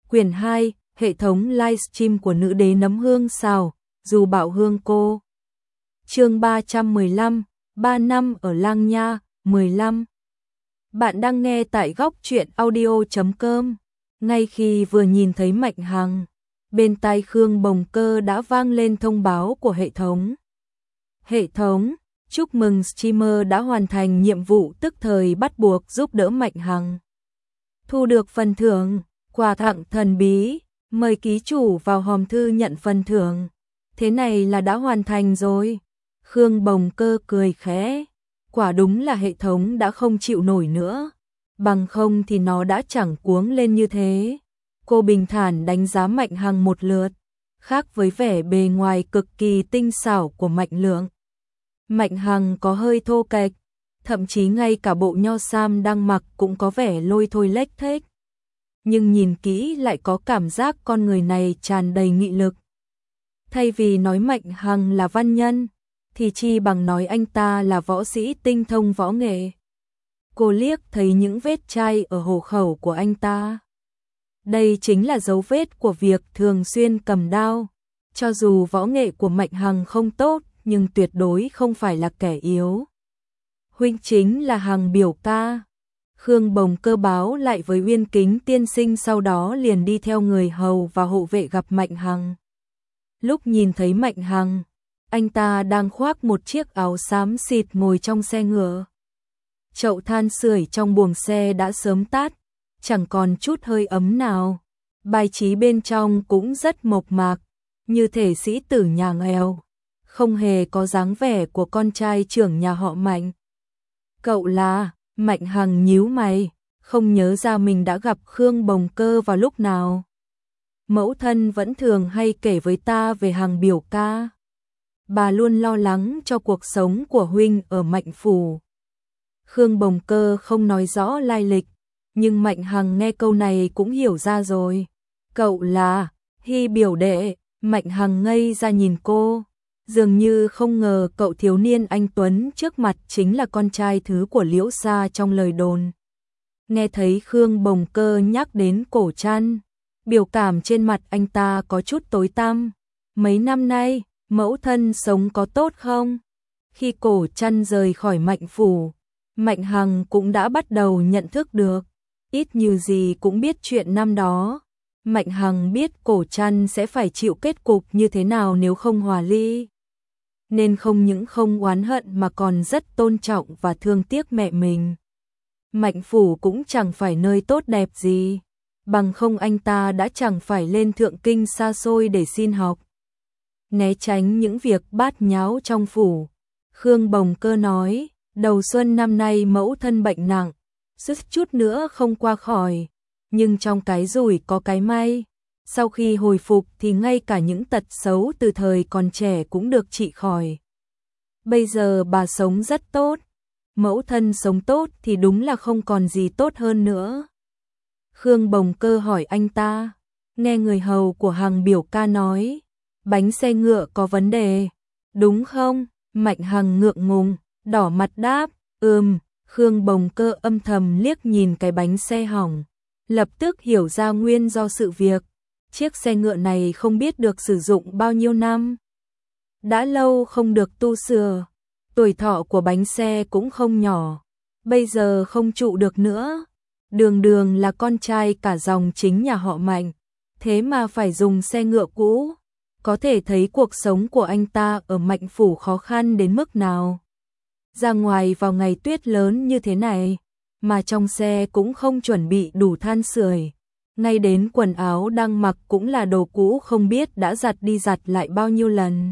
Quyển 2, hệ thống livestream của nữ đế nấm hương xào, dù bảo hương cô. Chương 315, 3 năm ở Lang Nha, 15. Bạn đang nghe tại góc truyện audio.com. Ngay khi vừa nhìn thấy Mạnh Hằng, bên tai Khương Bồng Cơ đã vang lên thông báo của hệ thống. Hệ thống, chúc mừng streamer đã hoàn thành nhiệm vụ tức thời bắt buộc giúp đỡ Mạnh Hằng. Thu được phần thưởng, quà tặng thần bí, mời ký chủ vào hòm thư nhận phần thưởng. Thế này là đã hoàn thành rồi. Khương Bồng Cơ cười khẽ. Quả đúng là hệ thống đã không chịu nổi nữa. Bằng không thì nó đã chẳng cuống lên như thế. Cô bình thản đánh giá Mạnh Hằng một lượt. Khác với vẻ bề ngoài cực kỳ tinh xảo của Mạnh Lượng, Mạnh Hằng có hơi thô kệch. Thậm chí ngay cả bộ nho sam đang mặc cũng có vẻ lôi thôi lếch thếch. Nhưng nhìn kỹ lại có cảm giác con người này tràn đầy nghị lực. Thay vì nói Mạnh Hằng là văn nhân, thì chi bằng nói anh ta là võ sĩ tinh thông võ nghệ. Cô liếc thấy những vết chai ở hộ khẩu của anh ta. Đây chính là dấu vết của việc thường xuyên cầm đao. Cho dù võ nghệ của Mạnh Hằng không tốt, nhưng tuyệt đối không phải là kẻ yếu. Huynh chính là Hằng biểu ca. Khương Bồng Cơ báo lại với Uyên Kính tiên sinh, sau đó liền đi theo người hầu và hộ vệ gặp Mạnh Hằng. Lúc nhìn thấy Mạnh Hằng, anh ta đang khoác một chiếc áo xám xịt ngồi trong xe ngựa. Chậu than sưởi trong buồng xe đã sớm tắt, chẳng còn chút hơi ấm nào. Bài trí bên trong cũng rất mộc mạc, như thể sĩ tử nhà nghèo, không hề có dáng vẻ của con trai trưởng nhà họ Mạnh. Cậu là? Mạnh Hằng nhíu mày, không nhớ ra mình đã gặp Khương Bồng Cơ vào lúc nào. Mẫu thân vẫn thường hay kể với ta về Hằng biểu ca. Bà luôn lo lắng cho cuộc sống của huynh ở Mạnh phủ. Khương Bồng Cơ không nói rõ lai lịch, nhưng Mạnh Hằng nghe câu này cũng hiểu ra rồi. Cậu là Hy biểu đệ. Mạnh Hằng ngây ra nhìn cô, dường như không ngờ cậu thiếu niên anh tuấn trước mặt chính là con trai thứ của Liễu Sa trong lời đồn. Nghe thấy Khương Bồng Cơ nhắc đến Cổ Trăn, biểu cảm trên mặt anh ta có chút tối tăm. Mấy năm nay, mẫu thân sống có tốt không? Khi Cổ Trăn rời khỏi Mạnh phủ, Mạnh Hằng cũng đã bắt đầu nhận thức được, ít nhiều gì cũng biết chuyện năm đó. Mạnh Hằng biết Cổ Trăn sẽ phải chịu kết cục như thế nào nếu không hòa ly, nên không những không oán hận mà còn rất tôn trọng và thương tiếc mẹ mình. Mạnh phủ cũng chẳng phải nơi tốt đẹp gì, bằng không anh ta đã chẳng phải lên thượng kinh xa xôi để xin học. Né tránh những việc bát nháo trong phủ, Khương Bồng Cơ nói, đầu xuân năm nay mẫu thân bệnh nặng, suýt chút nữa không qua khỏi. Nhưng trong cái rủi có cái may, sau khi hồi phục thì ngay cả những tật xấu từ thời còn trẻ cũng được trị khỏi. Bây giờ bà sống rất tốt, mẫu thân sống tốt thì đúng là không còn gì tốt hơn nữa. Khương Bồng Cơ hỏi anh ta, nghe người hầu của Hằng biểu ca nói, bánh xe ngựa có vấn đề, đúng không? Mạnh Hằng ngượng ngùng, đỏ mặt đáp, Khương Bồng Cơ âm thầm liếc nhìn cái bánh xe hỏng, lập tức hiểu ra nguyên do sự việc. Chiếc xe ngựa này không biết được sử dụng bao nhiêu năm, đã lâu không được tu sửa, tuổi thọ của bánh xe cũng không nhỏ, bây giờ không trụ được nữa. Đường Đường là con trai cả dòng chính nhà họ Mạnh, thế mà phải dùng xe ngựa cũ, có thể thấy cuộc sống của anh ta ở Mạnh phủ khó khăn đến mức nào. Ra ngoài vào ngày tuyết lớn như thế này, mà trong xe cũng không chuẩn bị đủ than sưởi, ngay đến quần áo đang mặc cũng là đồ cũ không biết đã giặt đi giặt lại bao nhiêu lần.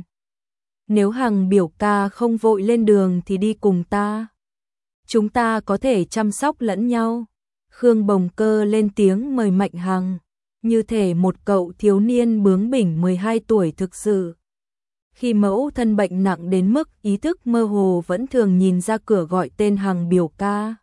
Nếu Hằng biểu ca không vội lên đường thì đi cùng ta, chúng ta có thể chăm sóc lẫn nhau. Khương Bồng Cơ lên tiếng mời Mạnh Hằng, như thể một cậu thiếu niên bướng bỉnh 12 tuổi thực sự. Khi mẫu thân bệnh nặng đến mức ý thức mơ hồ vẫn thường nhìn ra cửa gọi tên Hằng biểu ca.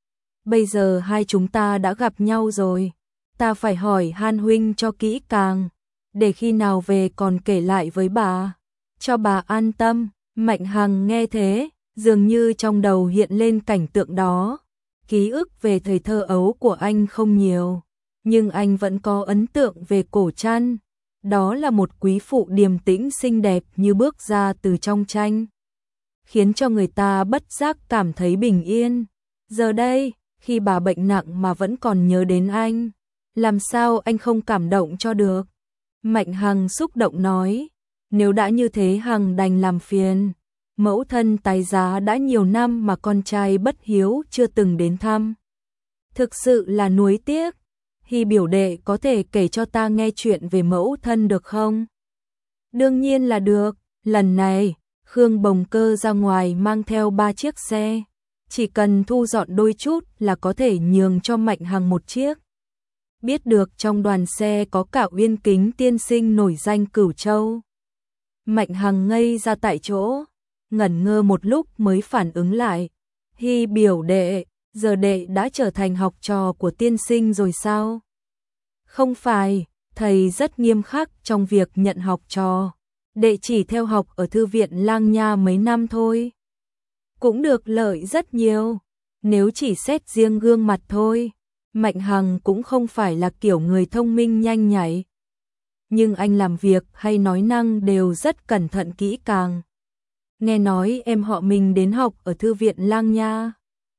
Bây giờ hai chúng ta đã gặp nhau rồi, ta phải hỏi Han huynh cho kỹ càng, để khi nào về còn kể lại với bà, cho bà an tâm. Mạnh Hằng nghe thế, dường như trong đầu hiện lên cảnh tượng đó. Ký ức về thời thơ ấu của anh không nhiều, nhưng anh vẫn có ấn tượng về Cổ Trăn. Đó là một quý phụ điềm tĩnh xinh đẹp như bước ra từ trong tranh, khiến cho người ta bất giác cảm thấy bình yên. Giờ đây, khi bà bệnh nặng mà vẫn còn nhớ đến anh, làm sao anh không cảm động cho được? Mạnh Hằng xúc động nói, nếu đã như thế Hằng đành làm phiền. Mẫu thân tái giá đã nhiều năm mà con trai bất hiếu chưa từng đến thăm. Thực sự là nuối tiếc. Hy biểu đệ có thể kể cho ta nghe chuyện về mẫu thân được không? Đương nhiên là được. Lần này, Khương Bồng Cơ ra ngoài mang theo 3 chiếc xe. Chỉ cần thu dọn đôi chút là có thể nhường cho Mạnh Hằng một chiếc. Biết được trong đoàn xe có cả Uyên Kính tiên sinh nổi danh Cửu Châu. Mạnh Hằng ngây ra tại chỗ, ngẩn ngơ một lúc mới phản ứng lại. Hy biểu đệ, giờ đệ đã trở thành học trò của tiên sinh rồi sao? Không phải, thầy rất nghiêm khắc trong việc nhận học trò. Đệ chỉ theo học ở thư viện Lang Nha mấy năm thôi. Cũng được lợi rất nhiều, nếu chỉ xét riêng gương mặt thôi. Mạnh Hằng cũng không phải là kiểu người thông minh nhanh nhảy. Nhưng anh làm việc hay nói năng đều rất cẩn thận kỹ càng. Nghe nói em họ mình đến học ở thư viện Lang Nha.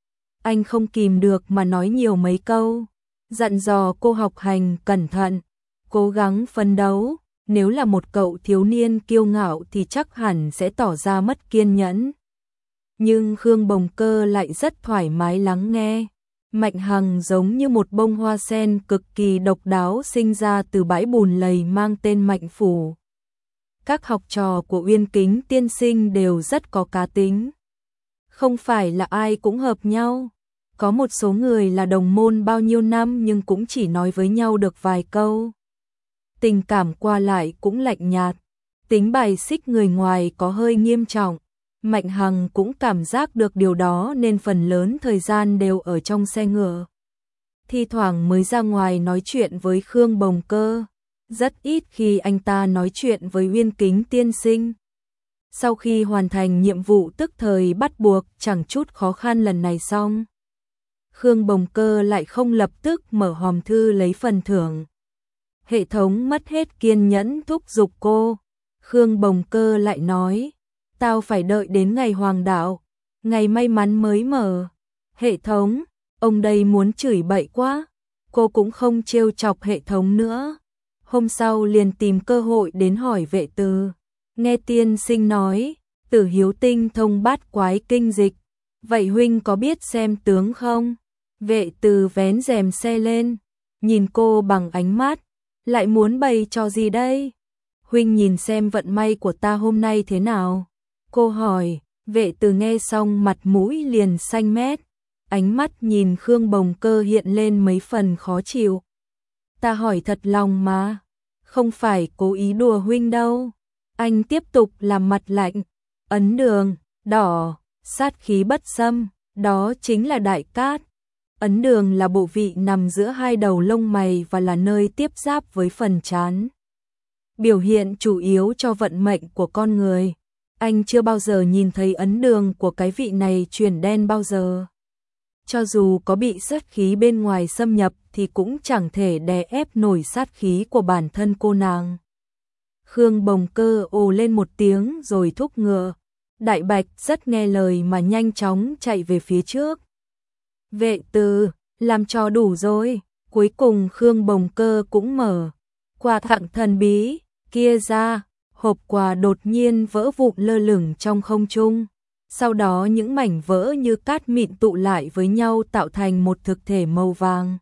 Anh không kìm được mà nói nhiều mấy câu, dặn dò cô học hành cẩn thận, cố gắng phấn đấu. Nếu là một cậu thiếu niên kiêu ngạo thì chắc hẳn sẽ tỏ ra mất kiên nhẫn. Nhưng Khương Bồng Cơ lại rất thoải mái lắng nghe. Mạnh Hằng giống như một bông hoa sen cực kỳ độc đáo sinh ra từ bãi bùn lầy mang tên Mạnh Phủ. Các học trò của Uyên Kính tiên sinh đều rất có cá tính. Không phải là ai cũng hợp nhau. Có một số người là đồng môn bao nhiêu năm nhưng cũng chỉ nói với nhau được vài câu. Tình cảm qua lại cũng lạnh nhạt. Tính bài xích người ngoài có hơi nghiêm trọng. Mạnh Hằng cũng cảm giác được điều đó nên phần lớn thời gian đều ở trong xe ngựa. Thi thoảng mới ra ngoài nói chuyện với Khương Bồng Cơ. Rất ít khi anh ta nói chuyện với Uyên Kính tiên sinh. Sau khi hoàn thành nhiệm vụ tức thời bắt buộc chẳng chút khó khăn lần này xong, Khương Bồng Cơ lại không lập tức mở hòm thư lấy phần thưởng. Hệ thống mất hết kiên nhẫn thúc giục cô. Khương Bồng Cơ lại nói, tao phải đợi đến ngày hoàng đạo, ngày may mắn mới mở. Hệ thống, ông đây muốn chửi bậy quá. Cô cũng không trêu chọc hệ thống nữa. Hôm sau liền tìm cơ hội đến hỏi Vệ Từ. Nghe tiên sinh nói, Tử Hiếu tinh thông bát quái kinh dịch. Vậy huynh có biết xem tướng không? Vệ Từ vén rèm xe lên, nhìn cô bằng ánh mắt. Lại muốn bày trò gì đây? Huynh nhìn xem vận may của ta hôm nay thế nào? Cô hỏi. Vệ Từ nghe xong mặt mũi liền xanh mét. Ánh mắt nhìn Khương Bồng Cơ hiện lên mấy phần khó chịu. Ta hỏi thật lòng mà, không phải cố ý đùa huynh đâu. Anh tiếp tục làm mặt lạnh. Ấn đường, đỏ, sát khí bất xâm, đó chính là đại cát. Ấn đường là bộ vị nằm giữa hai đầu lông mày và là nơi tiếp giáp với phần trán. Biểu hiện chủ yếu cho vận mệnh của con người. Anh chưa bao giờ nhìn thấy ấn đường của cái vị này chuyển đen bao giờ. Cho dù có bị sát khí bên ngoài xâm nhập thì cũng chẳng thể đè ép nổi sát khí của bản thân cô nàng. Khương Bồng Cơ ồ lên một tiếng rồi thúc ngựa. Đại Bạch rất nghe lời mà nhanh chóng chạy về phía trước. Vệ Từ, làm cho đủ rồi. Cuối cùng Khương Bồng Cơ cũng mở quà tặng thần bí kia ra. Hộp quà đột nhiên vỡ vụn lơ lửng trong không trung. Sau đó những mảnh vỡ như cát mịn tụ lại với nhau tạo thành một thực thể màu vàng.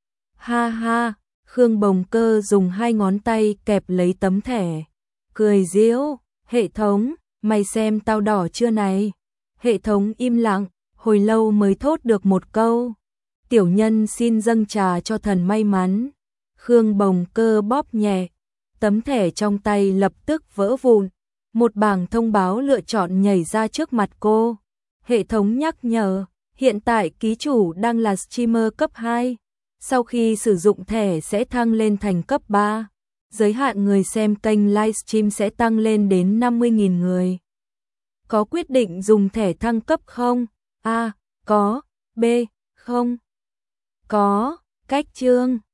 Ha ha, Khương Bồng Cơ dùng hai ngón tay kẹp lấy tấm thẻ. Cười giễu, hệ thống, mày xem tao đỏ chưa này? Hệ thống im lặng, hồi lâu mới thốt được một câu. Tiểu nhân xin dâng trà cho thần may mắn. Khương Bồng Cơ bóp nhẹ. Tấm thẻ trong tay lập tức vỡ vụn. Một bảng thông báo lựa chọn nhảy ra trước mặt cô. Hệ thống nhắc nhở, hiện tại ký chủ đang là streamer cấp 2. Sau khi sử dụng thẻ sẽ thăng lên thành cấp 3. Giới hạn người xem kênh livestream sẽ tăng lên đến 50.000 người. Có quyết định dùng thẻ thăng cấp không? A. Có. B. Không. Có. Cách chương